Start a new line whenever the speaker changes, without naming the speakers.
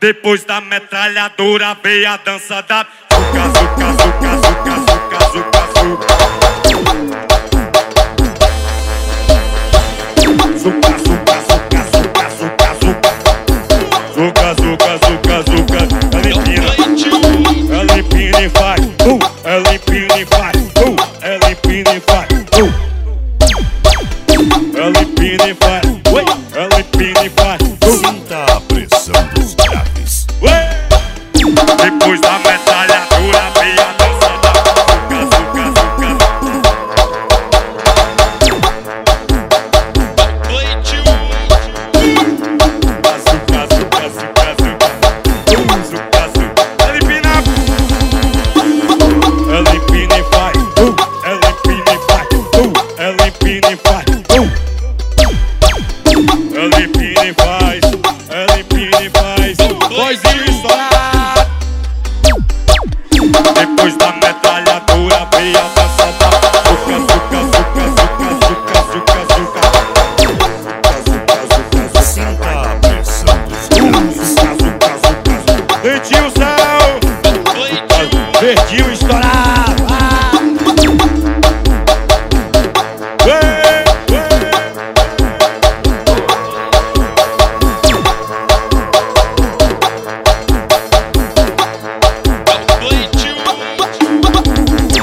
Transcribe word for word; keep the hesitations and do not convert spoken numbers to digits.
Depois da metralhadora veio a dança da zuca, zuca, zuca, zuca, zuca, zuca, zuca. Zuca, zuca, zuca, zuca, zuca, zuca. Zuca, zuca, zuca, zuca. Ela empina, ela empina e vai, uh, ela empina e vai, uh, ela empina e vai, uh. Ela empina e vai, ui, ela empina e vai, uh.
Sinta a pressão dos graves.
Depois da metralhadora veio a dança da zuca, zuca, zuca. Zuca, zuca, zuca, zuca. Zuca, zuca. Ela empina, ela empina e vai, uh, ela empina e vai, uh, ela empina e vai, uh. Ela empina e faz, ela empina e faz, vozinho estourado. Depois da metralhadora veio a dança da zuca, zuca, zuca, zuca, zuca, zuca, zuca.
Sinta a pressão dos graves.
Zuca, zuca, zuca, zuca. Dentinho, céu, verdinho e